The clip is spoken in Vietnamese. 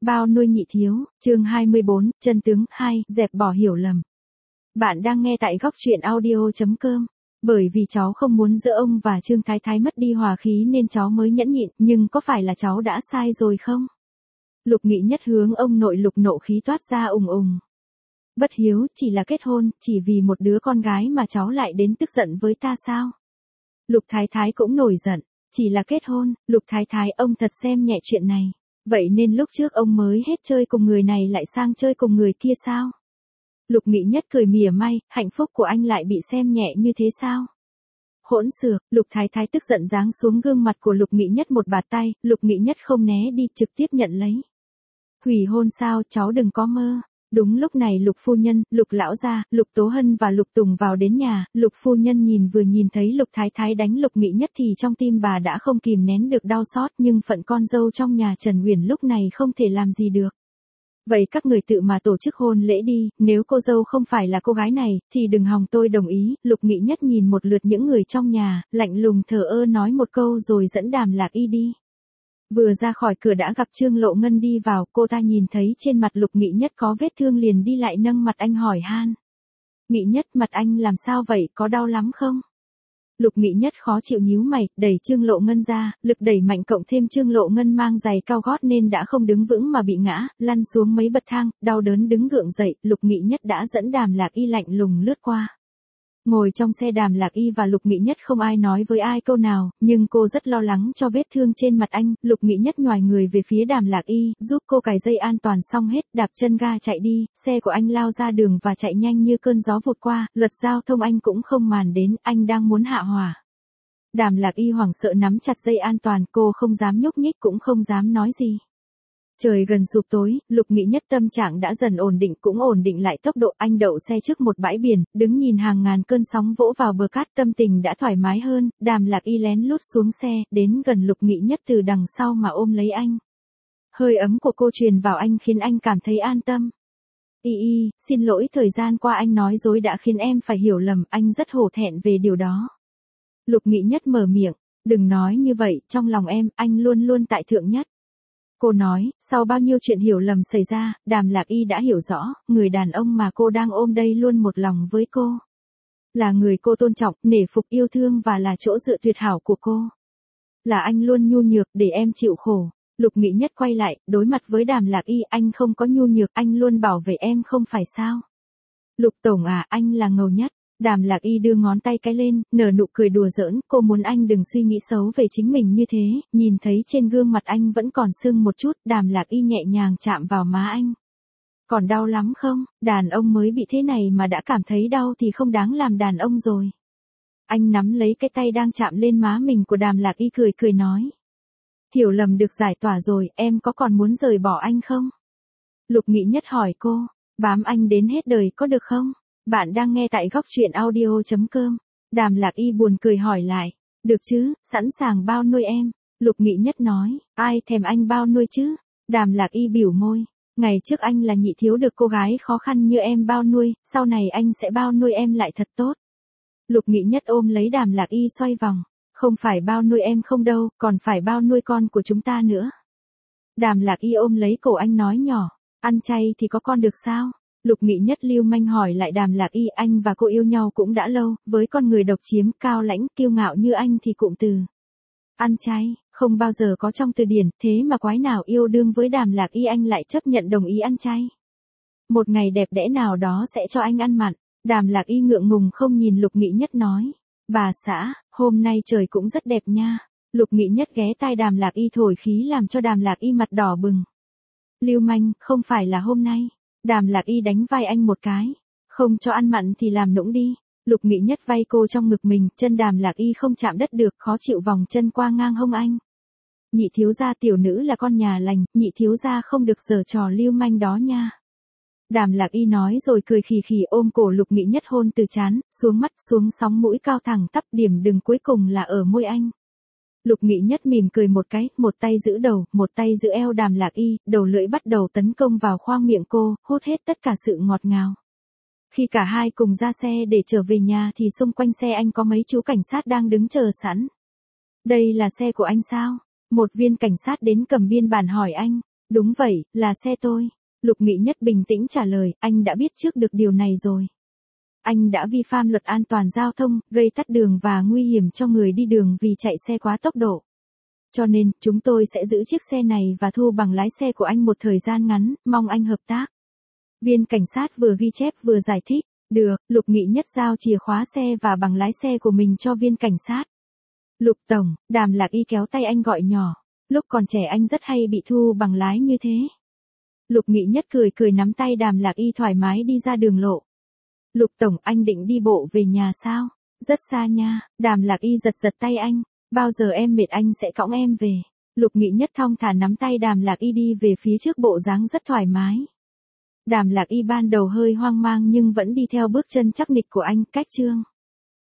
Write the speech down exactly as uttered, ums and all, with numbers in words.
Bao nuôi nhị thiếu, chương hai mươi bốn, chân tướng hai, dẹp bỏ hiểu lầm. Bạn đang nghe tại góc truyện audio chấm com. Bởi vì cháu không muốn giữa ông và Trương Thái Thái mất đi hòa khí nên cháu mới nhẫn nhịn, nhưng có phải là cháu đã sai rồi không? Lục Nghị Nhất hướng ông nội Lục nộ khí toát ra ùng ùng. Bất hiếu, chỉ là kết hôn, chỉ vì một đứa con gái mà cháu lại đến tức giận với ta sao? Lục Thái Thái cũng nổi giận, chỉ là kết hôn, Lục Thái Thái ông thật xem nhẹ chuyện này. Vậy nên lúc trước ông mới hết chơi cùng người này lại sang chơi cùng người kia sao? Lục Nghị Nhất cười mỉa mai, hạnh phúc của anh lại bị xem nhẹ như thế sao? Hỗn xược, Lục Thái Thái tức giận giáng xuống gương mặt của Lục Nghị Nhất một bạt tay, Lục Nghị Nhất không né đi trực tiếp nhận lấy. Hủy hôn sao, cháu đừng có mơ. Đúng lúc này Lục phu nhân, Lục lão gia, Lục Tố Hân và Lục Tùng vào đến nhà, Lục phu nhân nhìn vừa nhìn thấy Lục Thái Thái đánh Lục Nghị Nhất thì trong tim bà đã không kìm nén được đau xót, nhưng phận con dâu trong nhà Trần Uyển lúc này không thể làm gì được. Vậy các người tự mà tổ chức hôn lễ đi, nếu cô dâu không phải là cô gái này, thì đừng hòng tôi đồng ý. Lục Nghị Nhất nhìn một lượt những người trong nhà, lạnh lùng thờ ơ nói một câu rồi dẫn Đàm Lạc Y đi. Vừa ra khỏi cửa đã gặp Trương Lộ Ngân đi vào, cô ta nhìn thấy trên mặt Lục Nghị Nhất có vết thương liền đi lại nâng mặt anh hỏi han. Nghị Nhất, mặt anh làm sao vậy, có đau lắm không? Lục Nghị Nhất khó chịu nhíu mày, đẩy Trương Lộ Ngân ra, lực đẩy mạnh cộng thêm Trương Lộ Ngân mang giày cao gót nên đã không đứng vững mà bị ngã, lăn xuống mấy bậc thang, đau đớn đứng gượng dậy, Lục Nghị Nhất đã dẫn Đàm Lạc Y lạnh lùng lướt qua. Ngồi trong xe Đàm Lạc Y và Lục Nghị Nhất không ai nói với ai câu nào, nhưng cô rất lo lắng cho vết thương trên mặt anh. Lục Nghị Nhất nhoài người về phía Đàm Lạc Y, giúp cô cài dây an toàn xong hết, đạp chân ga chạy đi, xe của anh lao ra đường và chạy nhanh như cơn gió vụt qua, luật giao thông anh cũng không màng đến, anh đang muốn hạ hỏa. Đàm Lạc Y hoảng sợ nắm chặt dây an toàn, cô không dám nhúc nhích cũng không dám nói gì. Trời gần sụp tối, Lục Nghị Nhất tâm trạng đã dần ổn định cũng ổn định lại tốc độ, anh đậu xe trước một bãi biển, đứng nhìn hàng ngàn cơn sóng vỗ vào bờ cát, tâm tình đã thoải mái hơn. Đàm Lạc Y lén lút xuống xe, đến gần Lục Nghị Nhất từ đằng sau mà ôm lấy anh. Hơi ấm của cô truyền vào anh khiến anh cảm thấy an tâm. Y y, xin lỗi, thời gian qua anh nói dối đã khiến em phải hiểu lầm, anh rất hổ thẹn về điều đó. Lục Nghị Nhất mở miệng, đừng nói như vậy, trong lòng em, anh luôn luôn tại thượng nhất. Cô nói, sau bao nhiêu chuyện hiểu lầm xảy ra, Đàm Lạc Y đã hiểu rõ, người đàn ông mà cô đang ôm đây luôn một lòng với cô. Là người cô tôn trọng, nể phục, yêu thương và là chỗ dựa tuyệt hảo của cô. Là anh luôn nhu nhược để em chịu khổ. Lục Nghị Nhất quay lại, đối mặt với Đàm Lạc Y, anh không có nhu nhược, anh luôn bảo vệ em không phải sao. Lục tổng à, anh là ngầu nhất. Đàm Lạc Y đưa ngón tay cái lên, nở nụ cười đùa giỡn, cô muốn anh đừng suy nghĩ xấu về chính mình như thế, nhìn thấy trên gương mặt anh vẫn còn sưng một chút, Đàm Lạc Y nhẹ nhàng chạm vào má anh. Còn đau lắm không, đàn ông mới bị thế này mà đã cảm thấy đau thì không đáng làm đàn ông rồi. Anh nắm lấy cái tay đang chạm lên má mình của Đàm Lạc Y cười cười nói. Hiểu lầm được giải tỏa rồi, em có còn muốn rời bỏ anh không? Lục Nghị Nhất hỏi cô, bám anh đến hết đời có được không? Bạn đang nghe tại góc truyện audio chấm com. Đàm Lạc Y buồn cười hỏi lại. Được chứ, sẵn sàng bao nuôi em. Lục Nghị Nhất nói, ai thèm anh bao nuôi chứ? Đàm Lạc Y biểu môi. Ngày trước anh là nhị thiếu được cô gái khó khăn như em bao nuôi, sau này anh sẽ bao nuôi em lại thật tốt. Lục Nghị Nhất ôm lấy Đàm Lạc Y xoay vòng. Không phải bao nuôi em không đâu, còn phải bao nuôi con của chúng ta nữa. Đàm Lạc Y ôm lấy cổ anh nói nhỏ, ăn chay thì có con được sao? Lục Nghị Nhất lưu manh hỏi lại Đàm Lạc Y, anh và cô yêu nhau cũng đã lâu, với con người độc chiếm, cao lãnh, kiêu ngạo như anh thì cụm từ ăn chay, không bao giờ có trong từ điển, thế mà quái nào yêu đương với Đàm Lạc Y anh lại chấp nhận đồng ý ăn chay. Một ngày đẹp đẽ nào đó sẽ cho anh ăn mặn. Đàm Lạc Y ngượng ngùng không nhìn Lục Nghị Nhất nói, bà xã, hôm nay trời cũng rất đẹp nha. Lục Nghị Nhất ghé tai Đàm Lạc Y thổi khí làm cho Đàm Lạc Y mặt đỏ bừng. Lưu manh, không phải là hôm nay. Đàm Lạc Y đánh vai anh một cái. Không cho ăn mặn thì làm nũng đi. Lục Nghị Nhất vay cô trong ngực mình, chân Đàm Lạc Y không chạm đất được, khó chịu vòng chân qua ngang hông anh. Nhị thiếu gia tiểu nữ là con nhà lành, nhị thiếu gia không được giở trò lưu manh đó nha. Đàm Lạc Y nói rồi cười khì khì ôm cổ Lục Nghị Nhất hôn từ trán, xuống mắt, xuống sóng mũi cao thẳng tắp, điểm đừng cuối cùng là ở môi anh. Lục Nghị Nhất mỉm cười một cái, một tay giữ đầu, một tay giữ eo Đàm Lạc Y, đầu lưỡi bắt đầu tấn công vào khoang miệng cô, hút hết tất cả sự ngọt ngào. Khi cả hai cùng ra xe để trở về nhà thì xung quanh xe anh có mấy chú cảnh sát đang đứng chờ sẵn. Đây là xe của anh sao? Một viên cảnh sát đến cầm biên bản hỏi anh. Đúng vậy, là xe tôi. Lục Nghị Nhất bình tĩnh trả lời, anh đã biết trước được điều này rồi. Anh đã vi phạm luật an toàn giao thông, gây tắc đường và nguy hiểm cho người đi đường vì chạy xe quá tốc độ. Cho nên, chúng tôi sẽ giữ chiếc xe này và thu bằng lái xe của anh một thời gian ngắn, mong anh hợp tác. Viên cảnh sát vừa ghi chép vừa giải thích. Được, Lục Nghị Nhất giao chìa khóa xe và bằng lái xe của mình cho viên cảnh sát. Lục Tổng, Đàm Lạc Y kéo tay anh gọi nhỏ. Lúc còn trẻ anh rất hay bị thu bằng lái như thế. Lục Nghị Nhất cười cười nắm tay Đàm Lạc Y thoải mái đi ra đường lộ. Lục Tổng, anh định đi bộ về nhà sao? Rất xa nha. Đàm Lạc Y giật giật tay anh. Bao giờ em mệt anh sẽ cõng em về. Lục Nghị Nhất thong thả nắm tay Đàm Lạc Y đi về phía trước, bộ dáng rất thoải mái. Đàm Lạc Y ban đầu hơi hoang mang nhưng vẫn đi theo bước chân chắc nịch của anh. Cách chương